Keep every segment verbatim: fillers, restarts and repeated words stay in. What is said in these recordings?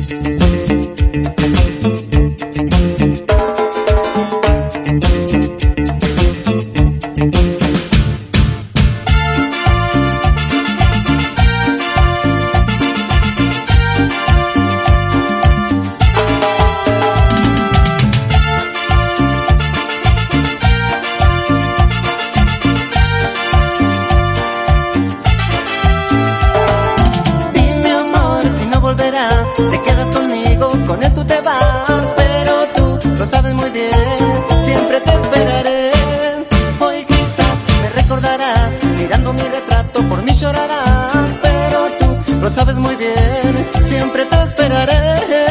Te quedas conmigo, con él tú te vas, pero tú lo sabes muy bien, siempre te esperaré. Hoy quizás me recordarás, mirando mi retrato por mí llorarás, pero tú lo sabes muy bien, siempre te esperaré.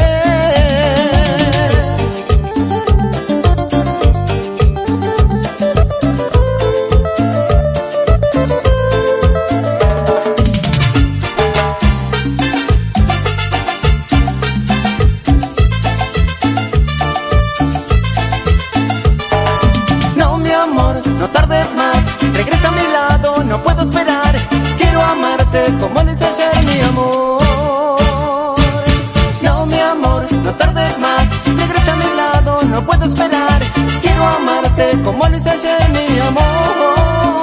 No tardes más, regresa a mi lado, no puedo esperar. Quiero amarte como lo hice ayer, mi amor. No, mi amor, no tardes más, regresa a mi lado, no puedo esperar. Quiero amarte como lo hice ayer, mi amor.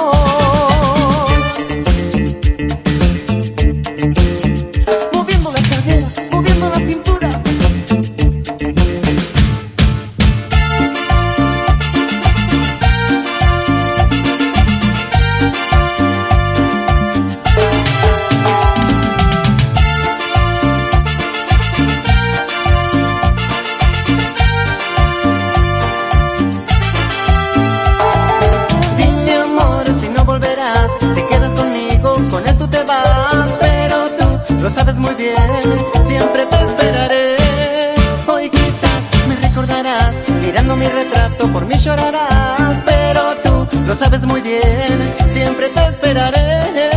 Moviendo la cadera, moviendo la cintura. Te quedas conmigo, con él tú te vas, pero tú lo sabes muy bien, siempre te esperaré. Hoy quizás me recordarás, mirando mi retrato por mí llorarás, pero tú lo sabes muy bien, siempre te esperaré.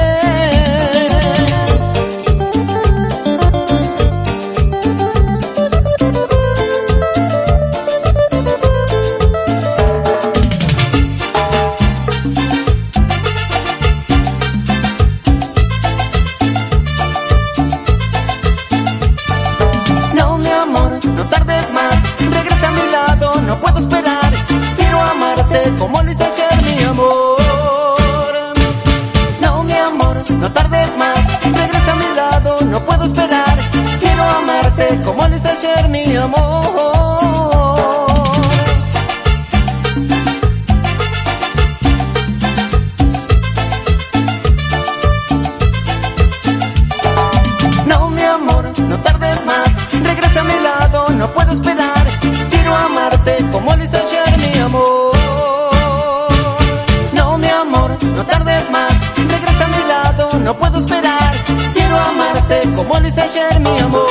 No tardes más, regresa a mi lado, no puedo esperar. Quiero amarte como lo hice ayer, mi amor. No, mi amor, no tardes más, regresa a mi lado, no puedo esperar. Quiero amarte como lo hice ayer, mi amor. No, mi amor, no tardes más, regresa a mi lado, no puedo esperar. Quiero amarte como lo hice ayer, mi amor. No, mi amor, no tardes más, regresa a mi lado, no puedo esperar. Quiero amarte como lo hice ayer, mi amor.